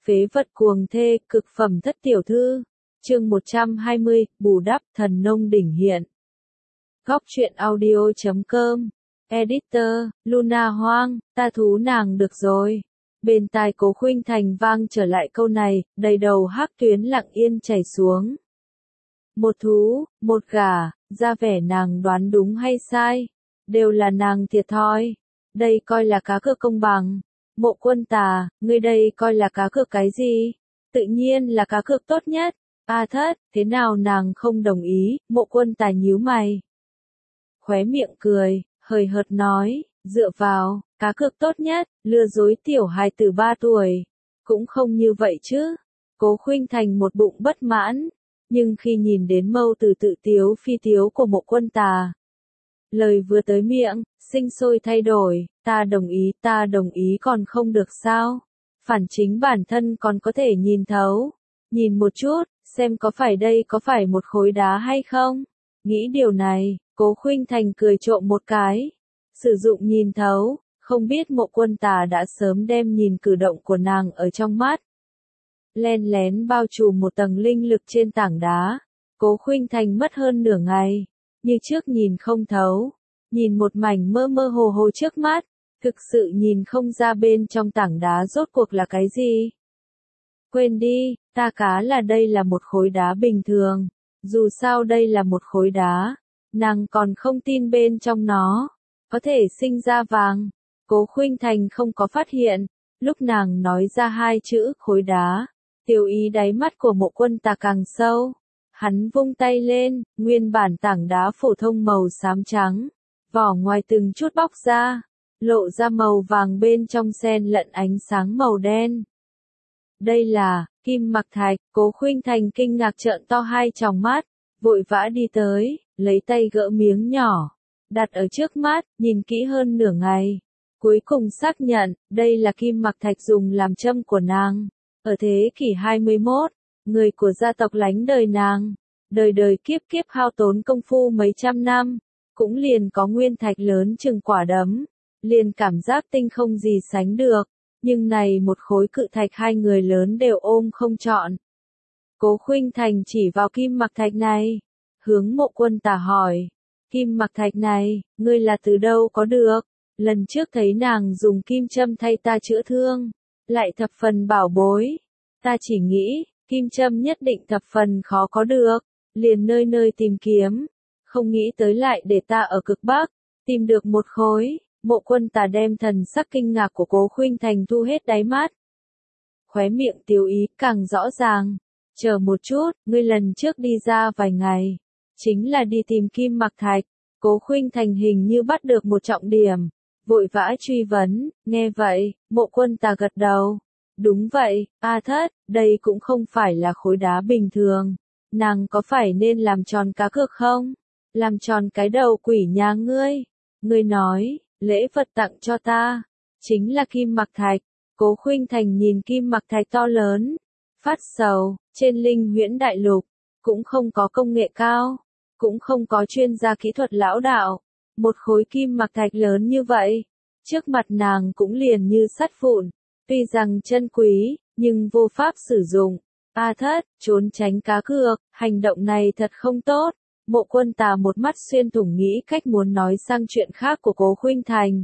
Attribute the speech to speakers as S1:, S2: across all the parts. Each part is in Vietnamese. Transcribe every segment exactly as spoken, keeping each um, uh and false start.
S1: Phế vật cuồng thê, cực phẩm thất tiểu thư. Chương một trăm hai mươi, bù đắp, thần nông đỉnh hiện. Góc truyện audio chấm com. Editor, Luna Hoang, ta thú nàng được rồi. Bên tai Cố Khuynh Thành vang trở lại câu này, đầy đầu hắc tuyến lặng yên chảy xuống. Một thú, một gà, ra vẻ nàng đoán đúng hay sai, đều là nàng thiệt thòi. Đây coi là cá cược công bằng. Mộ Quân Tà, ngươi đây coi là cá cược cái gì? Tự nhiên là cá cược tốt nhất. A Thất, thế nào nàng không đồng ý? Mộ Quân Tà nhíu mày. Khóe miệng cười, hời hợt nói, dựa vào, cá cược tốt nhất, lừa dối tiểu hài tử ba tuổi. Cũng không như vậy chứ. Cố Khuynh Thành một bụng bất mãn, nhưng khi nhìn đến mâu từ tự tiếu phi tiếu của Mộ Quân Tà, lời vừa tới miệng, sinh sôi thay đổi, ta đồng ý, ta đồng ý còn không được sao? Phản chính bản thân còn có thể nhìn thấu. Nhìn một chút, xem có phải đây có phải một khối đá hay không? Nghĩ điều này, Cố Khuynh Thành cười trộm một cái. Sử dụng nhìn thấu, không biết Mộ Quân Tà đã sớm đem nhìn cử động của nàng ở trong mắt. Len lén bao trùm một tầng linh lực trên tảng đá. Cố Khuynh Thành mất hơn nửa ngày. Như trước nhìn không thấu, nhìn một mảnh mơ mơ hồ hồ trước mắt, thực sự nhìn không ra bên trong tảng đá rốt cuộc là cái gì. Quên đi, ta cá là đây là một khối đá bình thường, dù sao đây là một khối đá, nàng còn không tin bên trong nó có thể sinh ra vàng. Cố Khuynh Thành không có phát hiện, lúc nàng nói ra hai chữ khối đá, tiêu ý đáy mắt của Mộ Quân Tà càng sâu. Hắn vung tay lên, nguyên bản tảng đá phổ thông màu xám trắng, vỏ ngoài từng chút bóc ra, lộ ra màu vàng bên trong xen lẫn ánh sáng màu đen. Đây là kim mặc thạch. Cố Khuynh Thành kinh ngạc trợn to hai tròng mắt, vội vã đi tới, lấy tay gỡ miếng nhỏ, đặt ở trước mắt, nhìn kỹ hơn nửa ngày, cuối cùng xác nhận, đây là kim mặc thạch dùng làm châm của nàng. Ở thế kỷ hai mươi mốt, người của gia tộc lánh đời nàng, đời đời kiếp kiếp hao tốn công phu mấy trăm năm, cũng liền có nguyên thạch lớn chừng quả đấm, liền cảm giác tinh không gì sánh được, nhưng này một khối cự thạch hai người lớn đều ôm không trọn. Cố Khuynh Thành chỉ vào kim mặc thạch này, hướng Mộ Quân Tà hỏi, kim mặc thạch này, ngươi là từ đâu có được? Lần trước thấy nàng dùng kim châm thay ta chữa thương, lại thập phần bảo bối, ta chỉ nghĩ, kim châm nhất định thập phần khó có được, liền nơi nơi tìm kiếm, không nghĩ tới lại để ta ở cực Bắc, tìm được một khối. Mộ Quân Tà đem thần sắc kinh ngạc của Cố Khuynh Thành thu hết đáy mắt. Khóe miệng tiêu ý càng rõ ràng, chờ một chút, ngươi lần trước đi ra vài ngày, chính là đi tìm kim mặc thạch. Cố Khuynh Thành hình như bắt được một trọng điểm, vội vã truy vấn, nghe vậy, Mộ Quân Tà gật đầu. Đúng vậy, A Thất, đây cũng không phải là khối đá bình thường. Nàng có phải nên làm tròn cá cược không? Làm tròn cái đầu quỷ nhà ngươi. Ngươi nói, lễ vật tặng cho ta, chính là kim mặc thạch. Cố Khuynh Thành nhìn kim mặc thạch to lớn, phát sầu, trên linh huyễn đại lục, cũng không có công nghệ cao, cũng không có chuyên gia kỹ thuật lão đạo. Một khối kim mặc thạch lớn như vậy, trước mặt nàng cũng liền như sắt vụn. Tuy rằng chân quý, nhưng vô pháp sử dụng. A Thất, trốn tránh cá cược, hành động này thật không tốt. Mộ Quân Tà một mắt xuyên thủng nghĩ cách muốn nói sang chuyện khác của Cố Khuynh Thành.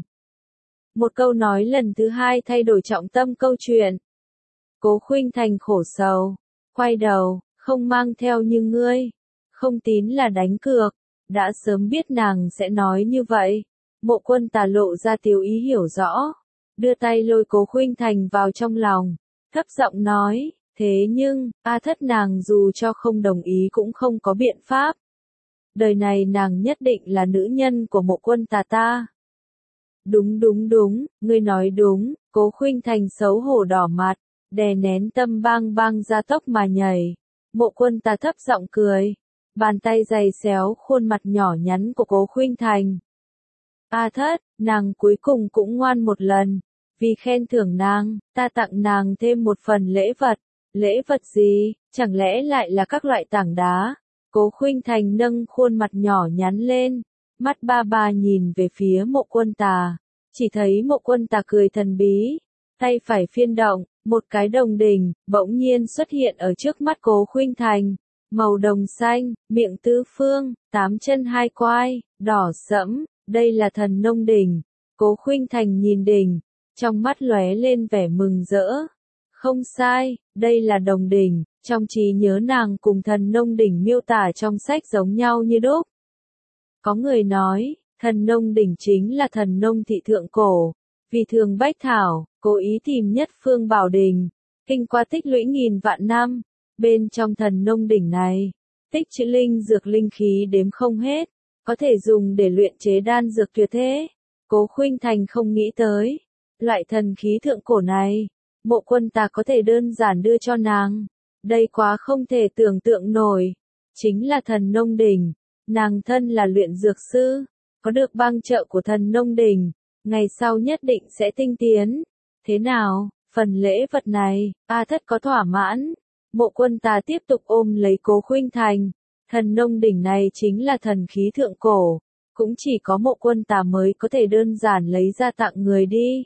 S1: Một câu nói lần thứ hai thay đổi trọng tâm câu chuyện. Cố Khuynh Thành khổ sầu, quay đầu, không mang theo như ngươi. Không tín là đánh cược, đã sớm biết nàng sẽ nói như vậy. Mộ Quân Tà lộ ra tiêu ý hiểu rõ, đưa tay lôi Cố Khuynh Thành vào trong lòng, thấp giọng nói, thế nhưng, A Thất nàng dù cho không đồng ý cũng không có biện pháp. Đời này nàng nhất định là nữ nhân của Mộ Quân Tà ta. Đúng đúng đúng, ngươi nói đúng. Cố Khuynh Thành xấu hổ đỏ mặt, đè nén tâm bang bang ra tốc mà nhảy. Mộ Quân Tà thấp giọng cười, bàn tay dày xéo khuôn mặt nhỏ nhắn của Cố Khuynh Thành. A Thất, nàng cuối cùng cũng ngoan một lần, vì khen thưởng nàng, ta tặng nàng thêm một phần lễ vật. Lễ vật gì, chẳng lẽ lại là các loại tảng đá? Cố Khuynh Thành nâng khuôn mặt nhỏ nhắn lên, mắt ba ba nhìn về phía Mộ Quân Tà, chỉ thấy Mộ Quân Tà cười thần bí, tay phải phiên động, Một cái đồng đỉnh, bỗng nhiên xuất hiện ở trước mắt Cố Khuynh Thành. Màu đồng xanh, miệng tứ phương, tám chân hai quai, đỏ sẫm, đây là thần nông đỉnh. Cố Khuynh Thành nhìn đỉnh, trong mắt lóe lên vẻ mừng rỡ. Không sai, đây là đồng đỉnh, trong trí nhớ nàng cùng thần nông đỉnh miêu tả trong sách giống nhau như đúc. Có người nói, thần nông đỉnh chính là thần nông thị thượng cổ, vì thường bách thảo, cố ý tìm nhất phương bảo đình, kinh qua tích lũy nghìn vạn năm, bên trong thần nông đỉnh này, tích trữ linh dược linh khí đếm không hết, có thể dùng để luyện chế đan dược tuyệt thế. Cố Khuynh Thành không nghĩ tới, loại thần khí thượng cổ này, Mộ Quân Tà có thể đơn giản đưa cho nàng, đây quá không thể tưởng tượng nổi, chính là thần nông đỉnh, nàng thân là luyện dược sư, có được bang trợ của thần nông đỉnh, ngày sau nhất định sẽ tinh tiến. Thế nào, phần lễ vật này, A Thất có thỏa mãn? Mộ Quân Tà tiếp tục ôm lấy Cố Khuynh Thành, thần nông đỉnh này chính là thần khí thượng cổ, cũng chỉ có Mộ Quân Tà mới có thể đơn giản lấy ra tặng người đi.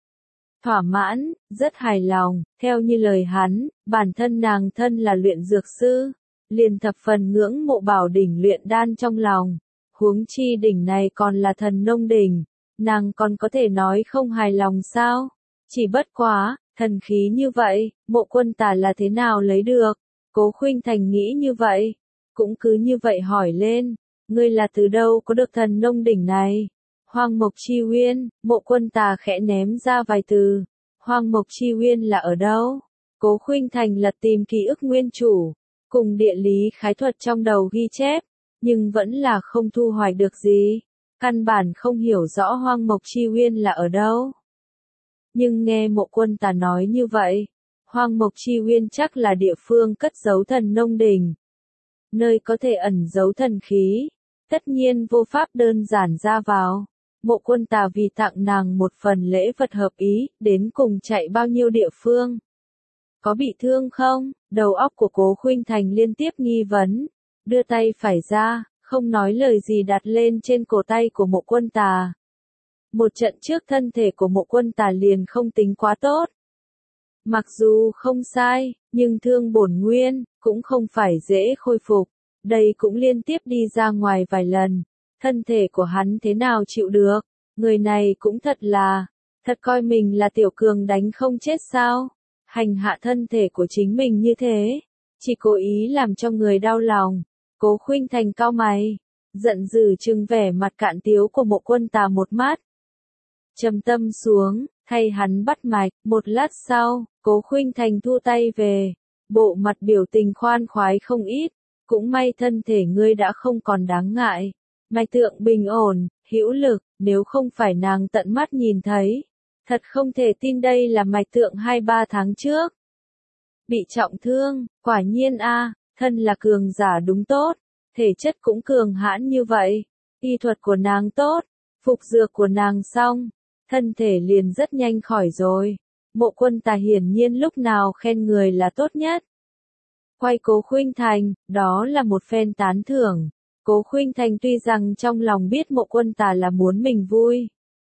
S1: Thỏa mãn, rất hài lòng, theo như lời hắn, bản thân nàng thân là luyện dược sư, liền thập phần ngưỡng mộ bảo đỉnh luyện đan trong lòng, huống chi đỉnh này còn là thần nông đỉnh, nàng còn có thể nói không hài lòng sao? Chỉ bất quá, thần khí như vậy, Mộ Quân Tà là thế nào lấy được? Cố Khuynh Thành nghĩ như vậy, cũng cứ như vậy hỏi lên, ngươi là từ đâu có được thần nông đỉnh này? Hoang Mộc Chi Uyên. Mộ Quân Tà khẽ ném ra vài từ. Hoang Mộc Chi Uyên là ở đâu? Cố Khuynh Thành lật tìm ký ức nguyên chủ, cùng địa lý khái thuật trong đầu ghi chép, nhưng vẫn là không thu hoạch được gì. Căn bản không hiểu rõ Hoang Mộc Chi Uyên là ở đâu. Nhưng nghe Mộ Quân Tà nói như vậy, Hoang Mộc Chi Uyên chắc là địa phương cất giấu thần nông đỉnh, nơi có thể ẩn giấu thần khí, tất nhiên vô pháp đơn giản ra vào. Mộ Quân Tà vì tặng nàng một phần lễ vật hợp ý, đến cùng chạy bao nhiêu địa phương? Có bị thương không? Đầu óc của Cố Khuynh Thành liên tiếp nghi vấn, đưa tay phải ra, không nói lời gì đặt lên trên cổ tay của Mộ Quân Tà. Một trận trước thân thể của Mộ Quân Tà liền không tính quá tốt. Mặc dù không sai, nhưng thương bổn nguyên, cũng không phải dễ khôi phục. Đây cũng liên tiếp đi ra ngoài vài lần. Thân thể của hắn thế nào chịu được? Người này cũng thật là, thật coi mình là tiểu cường đánh không chết sao? Hành hạ thân thể của chính mình như thế, chỉ cố ý làm cho người đau lòng. Cố Khuynh Thành cau mày, giận dữ trừng vẻ mặt cạn tiếu của Mộ Quân Tà một mắt. Trầm tâm xuống, thay hắn bắt mạch, một lát sau, Cố Khuynh Thành thu tay về, bộ mặt biểu tình khoan khoái không ít, cũng may thân thể ngươi đã không còn đáng ngại, mạch tượng bình ổn, hữu lực, nếu không phải nàng tận mắt nhìn thấy, thật không thể tin đây là mạch tượng hai ba tháng trước. Bị trọng thương, quả nhiên a, thân là cường giả đúng tốt, thể chất cũng cường hãn như vậy, y thuật của nàng tốt, phục dược của nàng xong, thân thể liền rất nhanh khỏi rồi. Mộ Quân Tà hiển nhiên lúc nào khen người là tốt nhất. Quay Cố Khuynh Thành, đó là một phen tán thưởng. Cố Khuynh Thành tuy rằng trong lòng biết Mộ Quân Tà là muốn mình vui,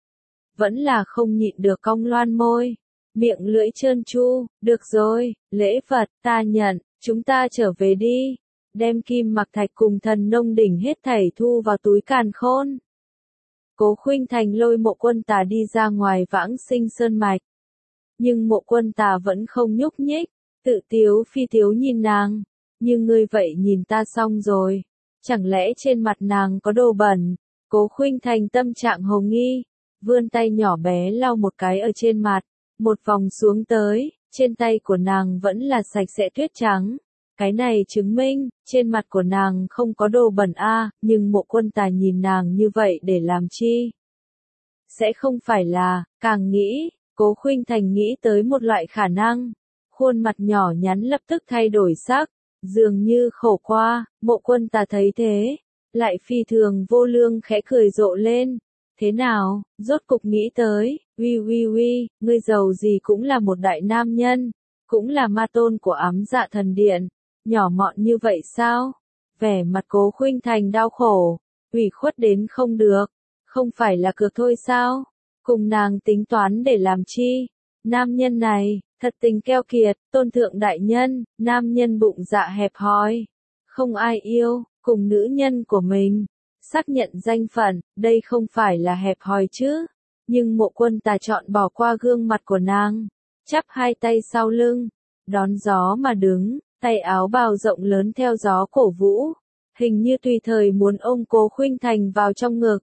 S1: vẫn là không nhịn được cong loan môi, miệng lưỡi trơn tru, được rồi, lễ vật, ta nhận, chúng ta trở về đi, đem kim mặc thạch cùng thần nông đỉnh hết thảy thu vào túi càn khôn. Cố Khuynh Thành lôi Mộ Quân Tà đi ra ngoài Vãng Sinh Sơn Mạch, nhưng Mộ Quân Tà vẫn không nhúc nhích, tự tiếu phi tiếu nhìn nàng, như ngươi vậy nhìn ta xong rồi, chẳng lẽ trên mặt nàng có đồ bẩn? Cố Khuynh Thành tâm trạng hồ nghi, vươn tay nhỏ bé lau một cái ở trên mặt, một vòng xuống tới, trên tay của nàng vẫn là sạch sẽ tuyết trắng. Cái này chứng minh, trên mặt của nàng không có đồ bẩn a, nhưng Mộ Quân Tà nhìn nàng như vậy để làm chi? Sẽ không phải là, càng nghĩ, Cố Khuynh Thành nghĩ tới một loại khả năng, khuôn mặt nhỏ nhắn lập tức thay đổi sắc, dường như khổ qua. Mộ Quân Tà thấy thế, lại phi thường vô lương khẽ cười rộ lên. Thế nào, rốt cục nghĩ tới, uy uy uy, ngươi giàu gì cũng là một đại nam nhân, cũng là ma tôn của Ám Dạ Thần Điện, nhỏ mọn như vậy sao? Vẻ mặt Cố Khuynh Thành đau khổ, ủy khuất đến không được, không phải là cược thôi sao? Cùng nàng tính toán để làm chi? Nam nhân này, thật tình keo kiệt, tôn thượng đại nhân, nam nhân bụng dạ hẹp hòi. Không ai yêu, cùng nữ nhân của mình. Xác nhận danh phận, đây không phải là hẹp hòi chứ. Nhưng Mộ Quân Tà chọn bỏ qua gương mặt của nàng. Chắp hai tay sau lưng. Đón gió mà đứng, tay áo bào rộng lớn theo gió cổ vũ. Hình như tùy thời muốn ôm Cố Khuynh Thành vào trong ngực.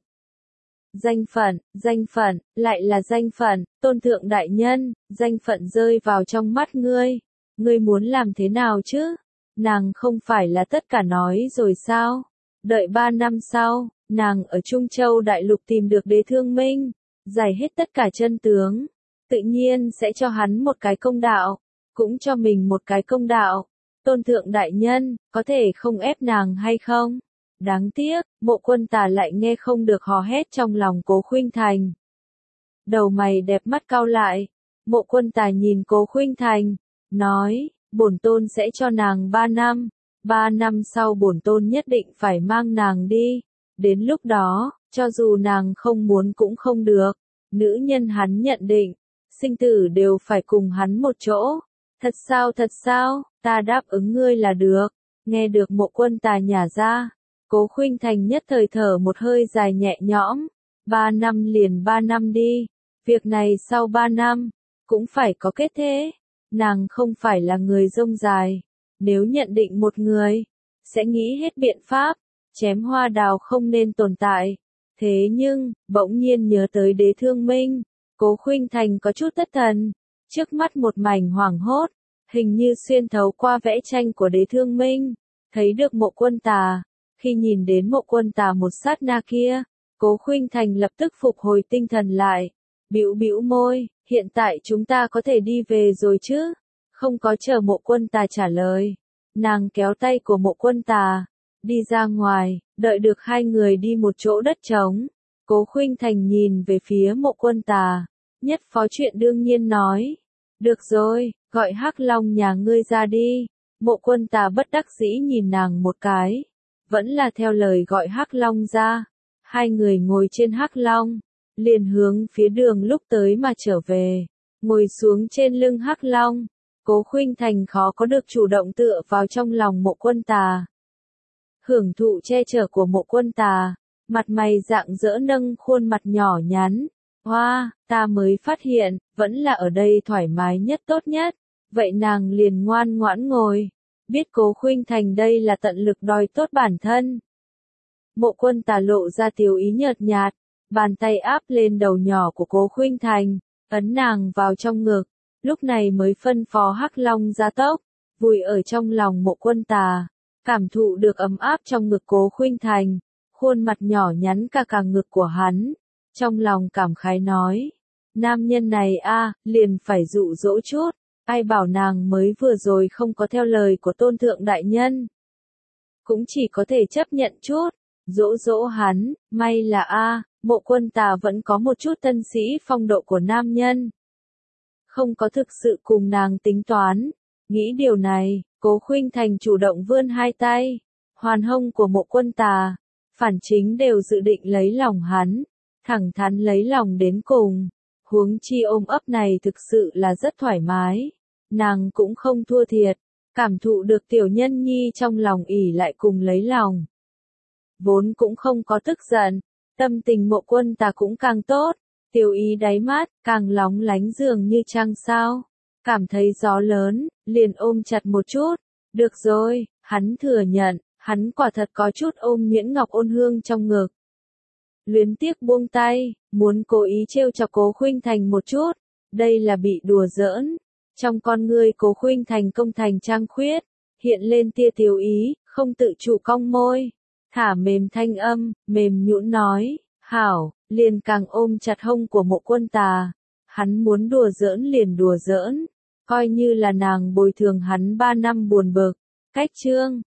S1: Danh phận, danh phận, lại là danh phận, tôn thượng đại nhân, danh phận rơi vào trong mắt ngươi. Ngươi muốn làm thế nào chứ? Nàng không phải là tất cả nói rồi sao? Đợi ba năm sau, nàng ở Trung Châu Đại Lục tìm được Đế Thương Minh, giải hết tất cả chân tướng. Tự nhiên sẽ cho hắn một cái công đạo, cũng cho mình một cái công đạo. Tôn thượng đại nhân, có thể không ép nàng hay không? Đáng tiếc, Mộ Quân Tà lại nghe không được hò hét trong lòng Cố Khuynh Thành. Đầu mày đẹp mắt cau lại, Mộ Quân Tà nhìn Cố Khuynh Thành, nói, bổn tôn sẽ cho nàng ba năm, ba năm sau bổn tôn nhất định phải mang nàng đi, đến lúc đó, cho dù nàng không muốn cũng không được, nữ nhân hắn nhận định, sinh tử đều phải cùng hắn một chỗ. Thật sao thật sao, ta đáp ứng ngươi là được. Nghe được Mộ Quân Tà nhả ra, Cố Khuynh Thành nhất thời thở một hơi dài nhẹ nhõm. Ba năm liền ba năm đi, việc này sau ba năm, cũng phải có kết thế. Nàng không phải là người rông dài, nếu nhận định một người, sẽ nghĩ hết biện pháp, chém hoa đào không nên tồn tại. Thế nhưng, bỗng nhiên nhớ tới Đế Thương Minh, Cố Khuynh Thành có chút thất thần. Trước mắt một mảnh hoảng hốt, hình như xuyên thấu qua vẽ tranh của Đế Thương Minh, thấy được Mộ Quân Tà. Khi nhìn đến Mộ Quân Tà một sát na kia, Cố Khuynh Thành lập tức phục hồi tinh thần lại, bĩu bĩu môi, hiện tại chúng ta có thể đi về rồi chứ? Không có chờ Mộ Quân Tà trả lời, nàng kéo tay của Mộ Quân Tà, đi ra ngoài, đợi được hai người đi một chỗ đất trống. Cố Khuynh Thành nhìn về phía Mộ Quân Tà, nhất phó chuyện đương nhiên nói, được rồi, gọi Hắc Long nhà ngươi ra đi. Mộ Quân Tà bất đắc dĩ nhìn nàng một cái, vẫn là theo lời gọi Hắc Long ra. Hai người ngồi trên Hắc Long, liền hướng phía đường lúc tới mà trở về, ngồi xuống trên lưng Hắc Long. Cố Khuynh Thành khó có được chủ động tựa vào trong lòng Mộ Quân Tà. Hưởng thụ che chở của Mộ Quân Tà, mặt mày rạng rỡ nâng khuôn mặt nhỏ nhắn. Hoa, ta mới phát hiện, vẫn là ở đây thoải mái nhất tốt nhất. Vậy nàng liền ngoan ngoãn ngồi, biết Cố Khuynh Thành đây là tận lực đòi tốt bản thân. Mộ Quân Tà lộ ra tiểu ý nhợt nhạt, bàn tay áp lên đầu nhỏ của Cố Khuynh Thành, ấn nàng vào trong ngực, lúc này mới phân phó Hắc Long ra tốc, vùi ở trong lòng Mộ Quân Tà, cảm thụ được ấm áp trong ngực Cố Khuynh Thành, khuôn mặt nhỏ nhắn cả cả ngực của hắn, trong lòng cảm khái nói, nam nhân này a, liền phải dụ dỗ chút, ai bảo nàng mới vừa rồi không có theo lời của tôn thượng đại nhân. Cũng chỉ có thể chấp nhận chút, dỗ dỗ hắn, may là a, Mộ Quân Tà vẫn có một chút tân sĩ phong độ của nam nhân. Không có thực sự cùng nàng tính toán, nghĩ điều này, Cố Khuynh Thành chủ động vươn hai tay, hoàn hông của Mộ Quân Tà, phản chính đều dự định lấy lòng hắn, thẳng thắn lấy lòng đến cùng. Huống chi ôm ấp này thực sự là rất thoải mái, nàng cũng không thua thiệt, cảm thụ được tiểu nhân nhi trong lòng ỉ lại cùng lấy lòng. Vốn cũng không có tức giận, tâm tình Mộ Quân Tà cũng càng tốt, tiểu ý đáy mắt, càng lóng lánh dường như trăng sao. Cảm thấy gió lớn, liền ôm chặt một chút, được rồi, hắn thừa nhận, hắn quả thật có chút ôm Nhuyễn Ngọc Ôn Hương trong ngực. Luyến tiếc buông tay, muốn cố ý trêu chọc Cố Khuynh Thành một chút, đây là bị đùa giỡn. Trong con ngươi Cố Khuynh Thành công thành trang khuyết, hiện lên tia tiểu ý, không tự chủ cong môi, thả mềm thanh âm, mềm nhũn nói, hảo, liền càng ôm chặt hông của Mộ Quân Tà. Hắn muốn đùa giỡn liền đùa giỡn, coi như là nàng bồi thường hắn ba năm buồn bực. Cách chương